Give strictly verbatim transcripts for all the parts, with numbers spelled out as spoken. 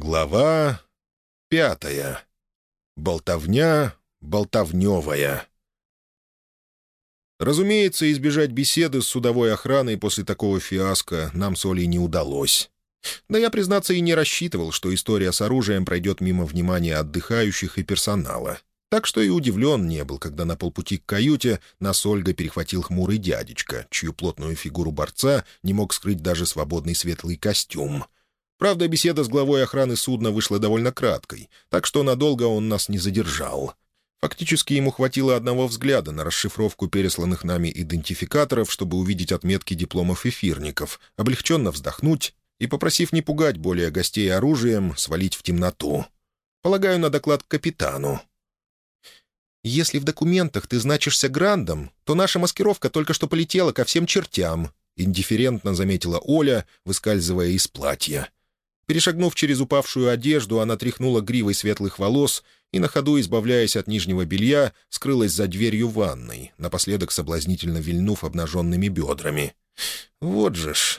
Глава пятая. Болтовня болтовневая. Разумеется, избежать беседы с судовой охраной после такого фиаско нам с Олей не удалось. Да я, признаться, и не рассчитывал, что история с оружием пройдет мимо внимания отдыхающих и персонала. Так что и удивлен не был, когда на полпути к каюте нас с Ольгой перехватил хмурый дядечка, чью плотную фигуру борца не мог скрыть даже свободный светлый костюм. Правда, беседа с главой охраны судна вышла довольно краткой, так что надолго он нас не задержал. Фактически ему хватило одного взгляда на расшифровку пересланных нами идентификаторов, чтобы увидеть отметки дипломов эфирников, облегченно вздохнуть и, попросив не пугать более гостей оружием, свалить в темноту. Полагаю, на доклад к капитану. «Если в документах ты значишься Грандом, то наша маскировка только что полетела ко всем чертям», — индифферентно заметила Оля, выскальзывая из платья. Перешагнув через упавшую одежду, она тряхнула гривой светлых волос и, на ходу избавляясь от нижнего белья, скрылась за дверью ванной, напоследок соблазнительно вильнув обнаженными бедрами. «Вот же ж!»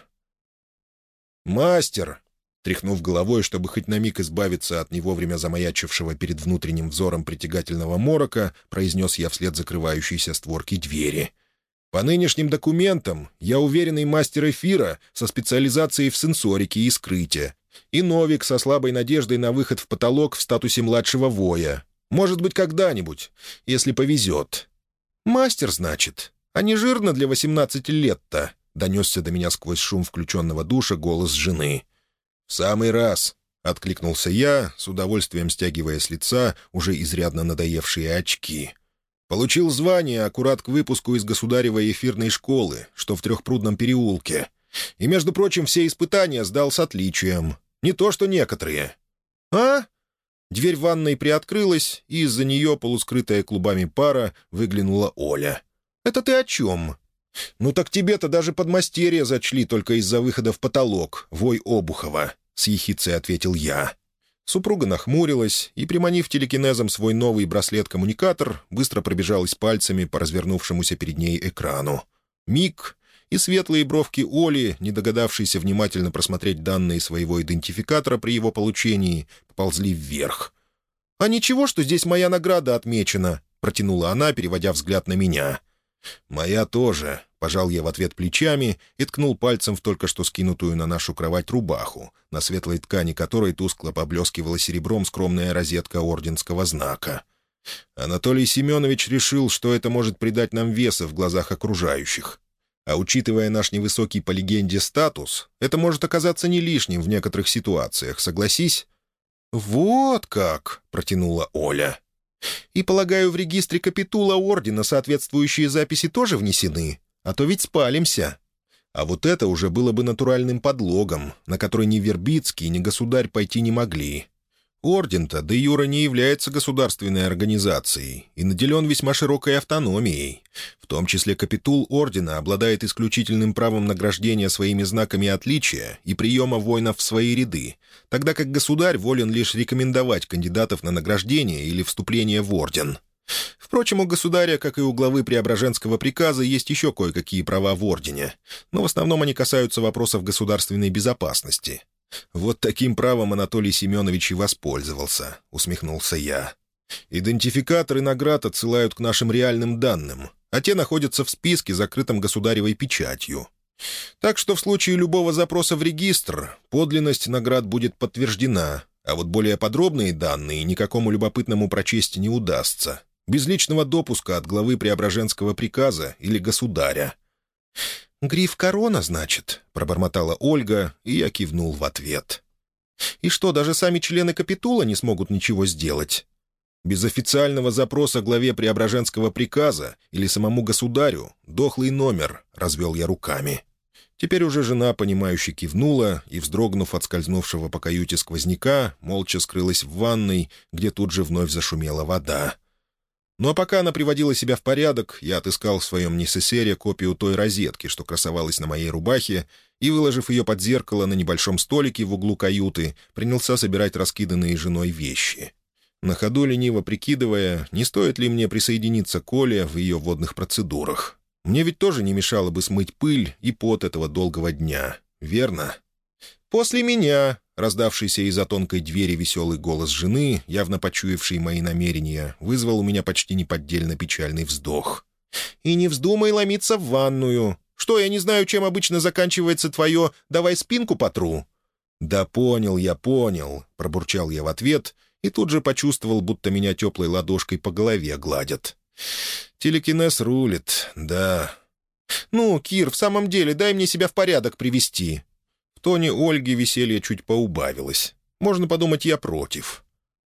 «Мастер!» — тряхнув головой, чтобы хоть на миг избавиться от не вовремя замаячившего перед внутренним взором притягательного морока, произнес я вслед закрывающейся створки двери. «По нынешним документам я уверенный мастер эфира со специализацией в сенсорике и скрытии, и новик со слабой надеждой на выход в потолок в статусе младшего воя. Может быть, когда-нибудь, если повезет». «Мастер, значит? А не жирно для восемнадцати лет-то?» — донесся до меня сквозь шум включенного душа голос жены. «В самый раз», — откликнулся я, с удовольствием стягивая с лица уже изрядно надоевшие очки. «Получил звание аккурат к выпуску из государевой эфирной школы, что в Трехпрудном переулке. И, между прочим, все испытания сдал с отличием. Не то что некоторые». «А?» Дверь ванной приоткрылась, и из-за нее, полускрытая клубами пара, выглянула Оля. «Это ты о чем?» «Ну так тебе-то даже подмастерье зачли только из-за выхода в потолок, вой Обухова», — с ехицей ответил я. Супруга нахмурилась и, приманив телекинезом свой новый браслет-коммуникатор, быстро пробежалась пальцами по развернувшемуся перед ней экрану. Миг, и светлые бровки Оли, не догадавшиеся внимательно просмотреть данные своего идентификатора при его получении, поползли вверх. «А ничего, что здесь моя награда отмечена?» — протянула она, переводя взгляд на меня. «Моя тоже», — пожал я в ответ плечами и ткнул пальцем в только что скинутую на нашу кровать рубаху, на светлой ткани которой тускло поблескивала серебром скромная розетка орденского знака. Анатолий Семенович решил, что это может придать нам веса в глазах окружающих. А учитывая наш невысокий по легенде статус, это может оказаться не лишним в некоторых ситуациях, согласись? «Вот как!» — протянула Оля. «И, полагаю, в регистре капитула ордена соответствующие записи тоже внесены? А то ведь спалимся». А вот это уже было бы натуральным подлогом, на который ни Вербицкий, ни государь пойти не могли. Орден-то де юре не является государственной организацией и наделен весьма широкой автономией. В том числе капитул ордена обладает исключительным правом награждения своими знаками отличия и приема воинов в свои ряды, тогда как государь волен лишь рекомендовать кандидатов на награждение или вступление в орден. Впрочем, у государя, как и у главы Преображенского приказа, есть еще кое-какие права в ордене, но в основном они касаются вопросов государственной безопасности. «Вот таким правом Анатолий Семенович и воспользовался», — усмехнулся я. «Идентификаторы наград отсылают к нашим реальным данным, а те находятся в списке, закрытом государевой печатью. Так что в случае любого запроса в регистр подлинность наград будет подтверждена, а вот более подробные данные никакому любопытному прочесть не удастся, без личного допуска от главы Преображенского приказа или государя». «Гриф корона, значит?» — пробормотала Ольга, и я кивнул в ответ. «И что, даже сами члены капитула не смогут ничего сделать?» «Без официального запроса главе Преображенского приказа или самому государю дохлый номер», — развел я руками. Теперь уже жена, понимающе кивнула и, вздрогнув от скользнувшего по каюте сквозняка, молча скрылась в ванной, где тут же вновь зашумела вода. Ну а пока она приводила себя в порядок, я отыскал в своем несесере копию той розетки, что красовалась на моей рубахе, и, выложив ее под зеркало на небольшом столике в углу каюты, принялся собирать раскиданные женой вещи. На ходу лениво прикидывая, не стоит ли мне присоединиться к Оле в ее водных процедурах. Мне ведь тоже не мешало бы смыть пыль и пот этого долгого дня, верно? «После меня», — раздавшийся из-за тонкой двери веселый голос жены, явно почуявший мои намерения, вызвал у меня почти неподдельно печальный вздох. «И не вздумай ломиться в ванную. Что, я не знаю, чем обычно заканчивается твое «давай спинку потру»?» «Да понял я, понял», — пробурчал я в ответ и тут же почувствовал, будто меня теплой ладошкой по голове гладят. «Телекинез рулит, да». «Ну, Кир, в самом деле, дай мне себя в порядок привести». В тоне Ольги веселье чуть поубавилось. Можно подумать, я против.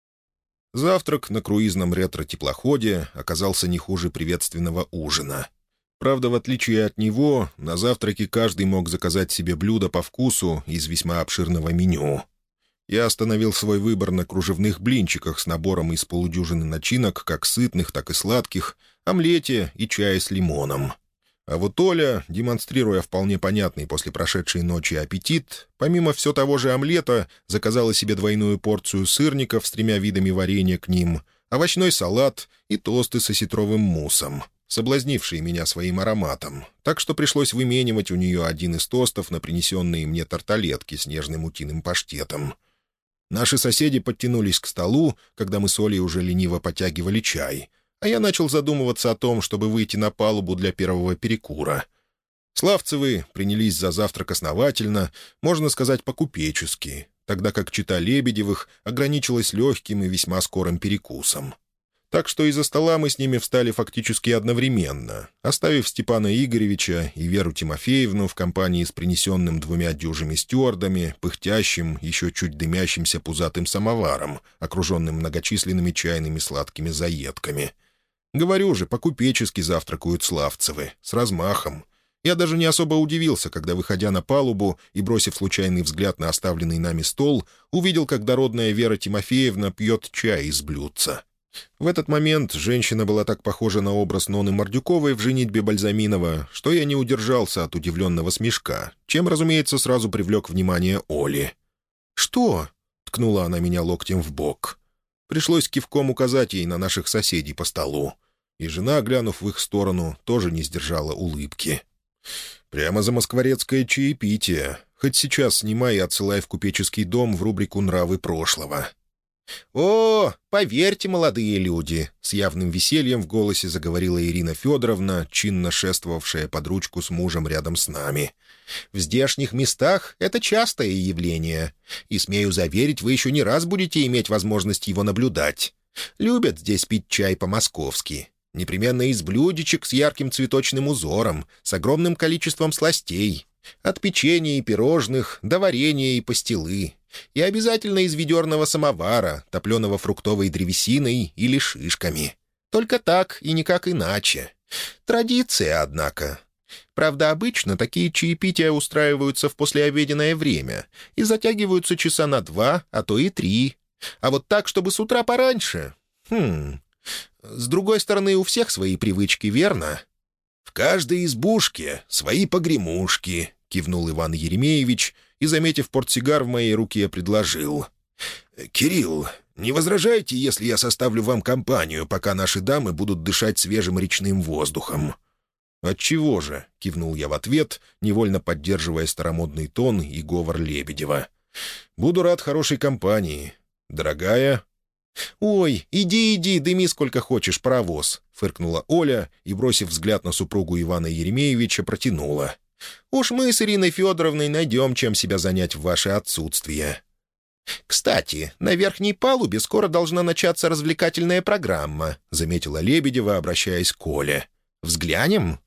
Завтрак на круизном ретро-теплоходе оказался не хуже приветственного ужина. Правда, в отличие от него, на завтраке каждый мог заказать себе блюдо по вкусу из весьма обширного меню. Я остановил свой выбор на кружевных блинчиках с набором из полудюжины начинок, как сытных, так и сладких, омлете и чае с лимоном. А вот Оля, демонстрируя вполне понятный после прошедшей ночи аппетит, помимо все того же омлета, заказала себе двойную порцию сырников с тремя видами варенья к ним, овощной салат и тосты с осетровым муссом, соблазнившие меня своим ароматом, так что пришлось выменивать у нее один из тостов на принесенные мне тарталетки с нежным утиным паштетом. Наши соседи подтянулись к столу, когда мы с Олей уже лениво потягивали чай, а я начал задумываться о том, чтобы выйти на палубу для первого перекура. Славцевы принялись за завтрак основательно, можно сказать, по-купечески, тогда как чета Лебедевых ограничилась легким и весьма скорым перекусом. Так что из-за стола мы с ними встали фактически одновременно, оставив Степана Игоревича и Веру Тимофеевну в компании с принесенным двумя дюжими стюардами, пыхтящим, еще чуть дымящимся пузатым самоваром, окруженным многочисленными чайными сладкими заедками. Говорю же, по-купечески завтракают Славцевы, с размахом. Я даже не особо удивился, когда, выходя на палубу и бросив случайный взгляд на оставленный нами стол, увидел, как дородная Вера Тимофеевна пьет чай из блюдца. В этот момент женщина была так похожа на образ Ноны Мордюковой в «Женитьбе Бальзаминова», что я не удержался от удивленного смешка, чем, разумеется, сразу привлек внимание Оли. «Что?» — ткнула она меня локтем в бок. Пришлось кивком указать ей на наших соседей по столу. И жена, глянув в их сторону, тоже не сдержала улыбки. «Прямо за москворецкое чаепитие. Хоть сейчас снимай и отсылай в купеческий дом в рубрику «Нравы прошлого». «О, поверьте, молодые люди!» — с явным весельем в голосе заговорила Ирина Федоровна, чинно шествовавшая под ручку с мужем рядом с нами. «В здешних местах это частое явление, и, смею заверить, вы еще не раз будете иметь возможность его наблюдать. Любят здесь пить чай по-московски. Непременно из блюдечек с ярким цветочным узором, с огромным количеством сластей. От печенья и пирожных до варенья и пастилы. И обязательно из ведерного самовара, топленого фруктовой древесиной или шишками. Только так и никак иначе. Традиция, однако. Правда, обычно такие чаепития устраиваются в послеобеденное время и затягиваются часа на два, а то и три. А вот так, чтобы с утра пораньше... Хм... С другой стороны, у всех свои привычки, верно? «В каждой избушке свои погремушки», — кивнул Иван Еремеевич и, заметив портсигар в моей руке, предложил. «Кирилл, не возражайте, если я составлю вам компанию, пока наши дамы будут дышать свежим речным воздухом?» «Отчего же?» — кивнул я в ответ, невольно поддерживая старомодный тон и говор Лебедева. «Буду рад хорошей компании. Дорогая...» «Ой, иди, иди, дыми сколько хочешь, паровоз», — фыркнула Оля и, бросив взгляд на супругу Ивана Еремеевича, протянула. «Уж мы с Ириной Федоровной найдем, чем себя занять в ваше отсутствие». «Кстати, на верхней палубе скоро должна начаться развлекательная программа», — заметила Лебедева, обращаясь к Оле. «Взглянем?»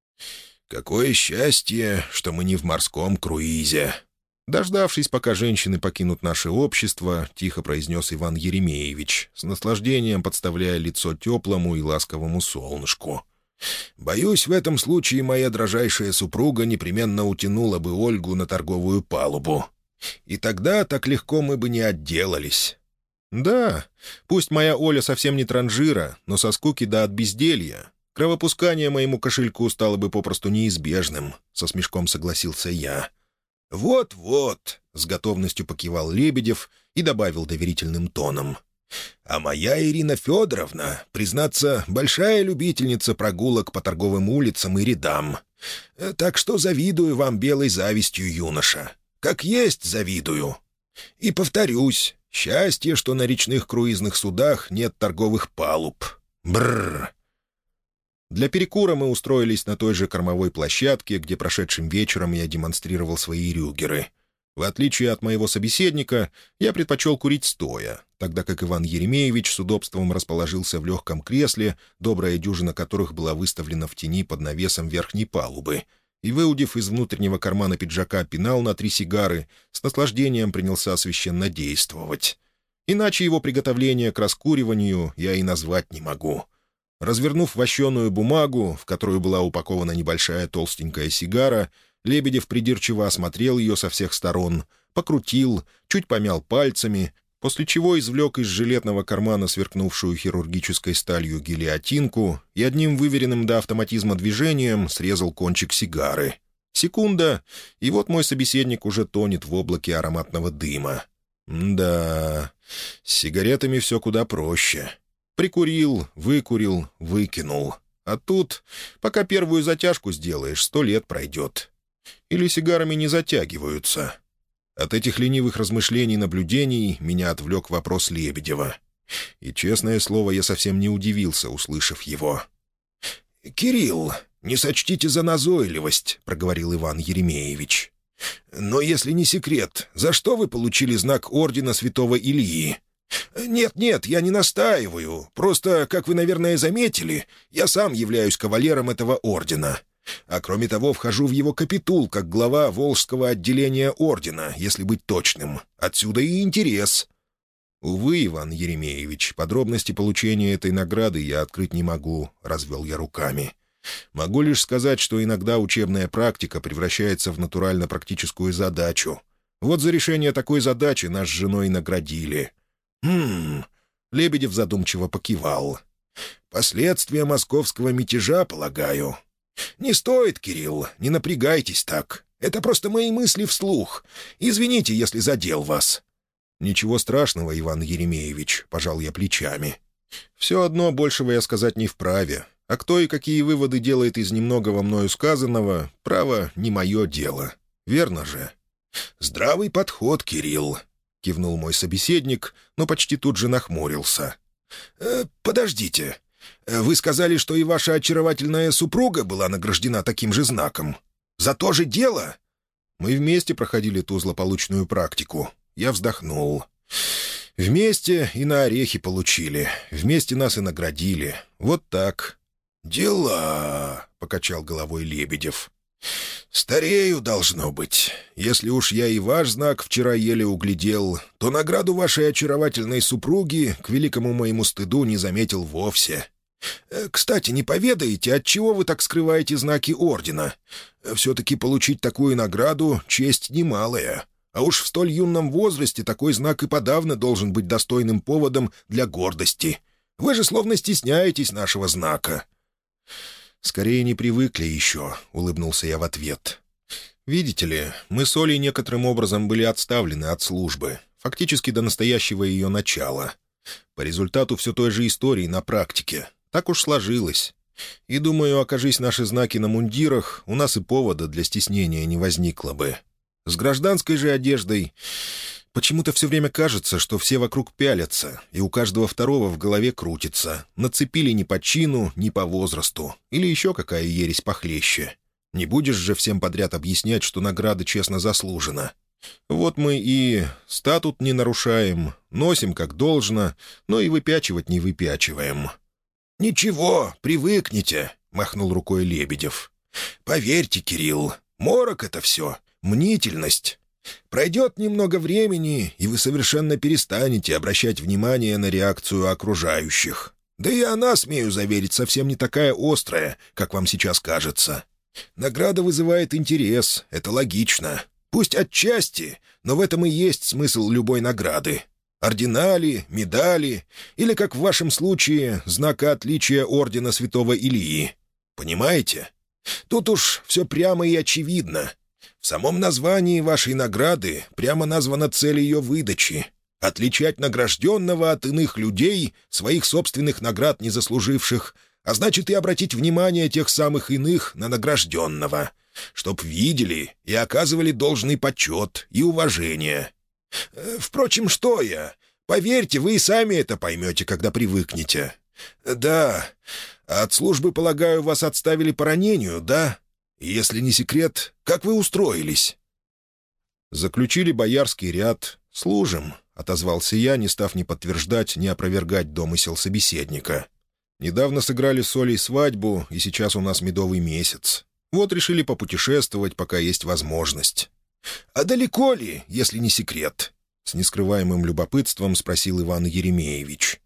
«Какое счастье, что мы не в морском круизе!» Дождавшись, пока женщины покинут наше общество, тихо произнес Иван Еремеевич, с наслаждением подставляя лицо теплому и ласковому солнышку. «Боюсь, в этом случае моя дрожайшая супруга непременно утянула бы Ольгу на торговую палубу. И тогда так легко мы бы не отделались». «Да, пусть моя Оля совсем не транжира, но со скуки да от безделья. Кровопускание моему кошельку стало бы попросту неизбежным», — со смешком согласился я. «Вот-вот», — с готовностью покивал Лебедев и добавил доверительным тоном. «А моя Ирина Федоровна, признаться, большая любительница прогулок по торговым улицам и рядам. Так что завидую вам белой завистью, юноша. Как есть завидую. И повторюсь, счастье, что на речных круизных судах нет торговых палуб. Бррр. Для перекура мы устроились на той же кормовой площадке, где прошедшим вечером я демонстрировал свои рюгеры. В отличие от моего собеседника, я предпочел курить стоя, тогда как Иван Еремеевич с удобством расположился в легком кресле, добрая дюжина которых была выставлена в тени под навесом верхней палубы, и, выудив из внутреннего кармана пиджака пенал на три сигары, с наслаждением принялся священнодействовать. Иначе его приготовление к раскуриванию я и назвать не могу. Развернув вощеную бумагу, в которую была упакована небольшая толстенькая сигара, Лебедев придирчиво осмотрел ее со всех сторон, покрутил, чуть помял пальцами, после чего извлек из жилетного кармана сверкнувшую хирургической сталью гильотинку и одним выверенным до автоматизма движением срезал кончик сигары. Секунда, и вот мой собеседник уже тонет в облаке ароматного дыма. Да, с сигаретами все куда проще. Прикурил, выкурил, выкинул. А тут, пока первую затяжку сделаешь, сто лет пройдет. Или сигарами не затягиваются. От этих ленивых размышлений и наблюдений меня отвлек вопрос Лебедева. И, честное слово, я совсем не удивился, услышав его. «Кирилл, не сочтите за назойливость», — проговорил Иван Еремеевич. «Но если не секрет, за что вы получили знак ордена святого Ильи?» «Нет-нет, я не настаиваю. Просто, как вы, наверное, заметили, я сам являюсь кавалером этого ордена. А кроме того, вхожу в его капитул как глава Волжского отделения ордена, если быть точным. Отсюда и интерес». «Увы, Иван Еремеевич, подробности получения этой награды я открыть не могу», — развел я руками. «Могу лишь сказать, что иногда учебная практика превращается в натурально-практическую задачу. Вот за решение такой задачи нас с женой наградили». «Хм...» — Лебедев задумчиво покивал. «Последствия московского мятежа, полагаю». «Не стоит, Кирилл, не напрягайтесь так. Это просто мои мысли вслух. Извините, если задел вас». «Ничего страшного, Иван Еремеевич», — пожал я плечами. «Все одно большего я сказать не вправе. А кто и какие выводы делает из немногого мною сказанного, право, не мое дело. Верно же?» «Здравый подход, Кирилл», — кивнул мой собеседник, но почти тут же нахмурился. «Э, «Подождите. Вы сказали, что и ваша очаровательная супруга была награждена таким же знаком. За то же дело?» «Мы вместе проходили ту злополучную практику». Я вздохнул. «Вместе и на орехи получили. Вместе нас и наградили. Вот так». «Дела», — покачал головой Лебедев. «Старею, должно быть. Если уж я и ваш знак вчера еле углядел, то награду вашей очаровательной супруги, к великому моему стыду, не заметил вовсе. Кстати, не поведаете, отчего вы так скрываете знаки ордена? Все-таки получить такую награду — честь немалая. А уж в столь юном возрасте такой знак и подавно должен быть достойным поводом для гордости. Вы же словно стесняетесь нашего знака». «Скорее не привыкли еще», — улыбнулся я в ответ. «Видите ли, мы с Олей некоторым образом были отставлены от службы, фактически до настоящего ее начала. По результату все той же истории на практике. Так уж сложилось. И, думаю, окажись наши знаки на мундирах, у нас и повода для стеснения не возникло бы. С гражданской же одеждой почему-то все время кажется, что все вокруг пялятся, и у каждого второго в голове крутится. Нацепили ни по чину, ни по возрасту. Или еще какая ересь похлеще. Не будешь же всем подряд объяснять, что награда честно заслужена. Вот мы и статут не нарушаем, носим как должно, но и выпячивать не выпячиваем». «Ничего, привыкните», — махнул рукой Лебедев. «Поверьте, Кирилл, морок это все. Мнительность. Пройдет немного времени, и вы совершенно перестанете обращать внимание на реакцию окружающих. Да и она, смею заверить, совсем не такая острая, как вам сейчас кажется. Награда вызывает интерес, это логично. Пусть отчасти, но в этом и есть смысл любой награды. Ордена ли, медали, или, как в вашем случае, знака отличия ордена святого Ильи. Понимаете? Тут уж все прямо и очевидно. В самом названии вашей награды прямо названа цель ее выдачи — отличать награжденного от иных людей, своих собственных наград не заслуживших, а значит и обратить внимание тех самых иных на награжденного. Чтоб видели и оказывали должный почет и уважение. Впрочем, что я? Поверьте, вы и сами это поймете, когда привыкнете. Да, от службы, полагаю, вас отставили по ранению, да? Если не секрет, как вы устроились?» «Заключили боярский ряд. Служим», — отозвался я, не став ни подтверждать, ни опровергать домысел собеседника. «Недавно сыграли с Олей свадьбу, и сейчас у нас медовый месяц. Вот решили попутешествовать, пока есть возможность». «А далеко ли, если не секрет?» — с нескрываемым любопытством спросил Иван Еремеевич.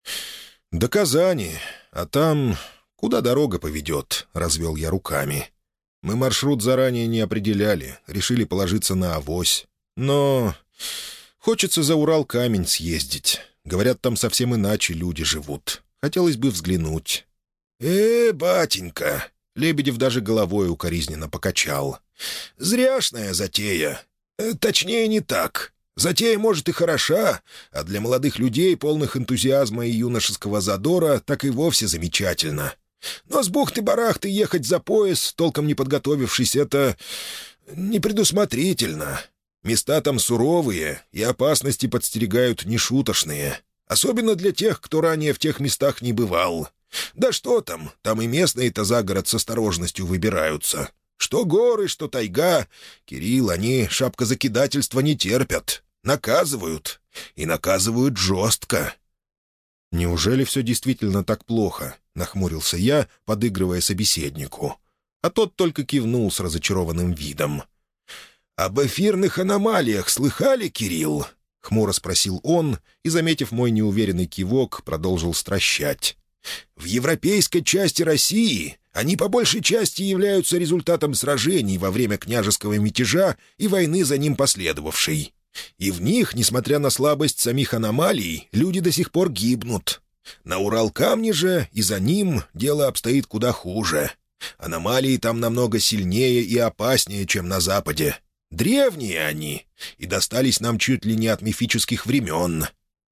«До Казани, а там... куда дорога поведет?» — развел я руками. «Мы маршрут заранее не определяли, решили положиться на авось. Но хочется за Урал-камень съездить. Говорят, там совсем иначе люди живут. Хотелось бы взглянуть». «Э, батенька!» — Лебедев даже головой укоризненно покачал. «Зряшная затея. Э, точнее, не так. Затея, может, и хороша, а для молодых людей, полных энтузиазма и юношеского задора, так и вовсе замечательно. Но с бухты-барахты ехать за пояс, толком не подготовившись, это непредусмотрительно. Места там суровые, и опасности подстерегают нешуточные. Особенно для тех, кто ранее в тех местах не бывал. Да что там, там и местные-то за город с осторожностью выбираются. Что горы, что тайга. Кирилл, они шапкозакидательства не терпят. Наказывают. И наказывают жестко». «Неужели все действительно так плохо?» — нахмурился я, подыгрывая собеседнику. А тот только кивнул с разочарованным видом. «Об эфирных аномалиях слыхали, Кирилл?» — хмуро спросил он и, заметив мой неуверенный кивок, продолжил стращать. «В европейской части России они по большей части являются результатом сражений во время княжеского мятежа и войны за ним последовавшей. И в них, несмотря на слабость самих аномалий, люди до сих пор гибнут. На Урал-камне же и за ним дело обстоит куда хуже. Аномалии там намного сильнее и опаснее, чем на Западе. Древние они, и достались нам чуть ли не от мифических времен».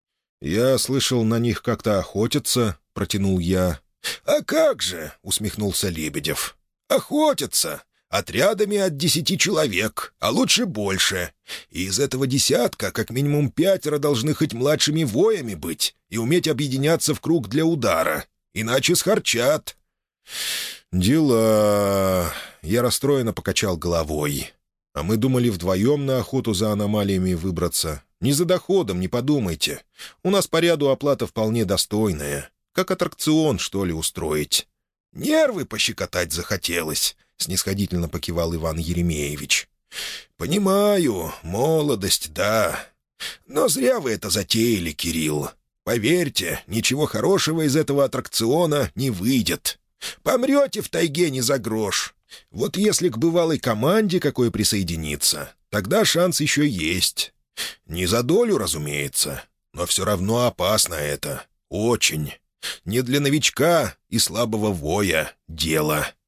«Я слышал, на них как-то охотятся», — протянул я. «А как же?» — усмехнулся Лебедев. «Охотятся. Отрядами от десяти человек, а лучше больше. И из этого десятка как минимум пятеро должны хоть младшими воями быть и уметь объединяться в круг для удара. Иначе схарчат». «Дела...» — я расстроенно покачал головой. «А мы думали вдвоем на охоту за аномалиями выбраться. Не за доходом, не подумайте. У нас по ряду оплата вполне достойная. Как аттракцион, что ли, устроить». «Нервы пощекотать захотелось», — снисходительно покивал Иван Еремеевич. «Понимаю, молодость, да. Но зря вы это затеяли, Кирилл. Поверьте, ничего хорошего из этого аттракциона не выйдет. Помрете в тайге не за грош. Вот если к бывалой команде какой присоединиться, тогда шанс еще есть. Не за долю, разумеется, но все равно опасно это. Очень. Не для новичка и слабого воя дело».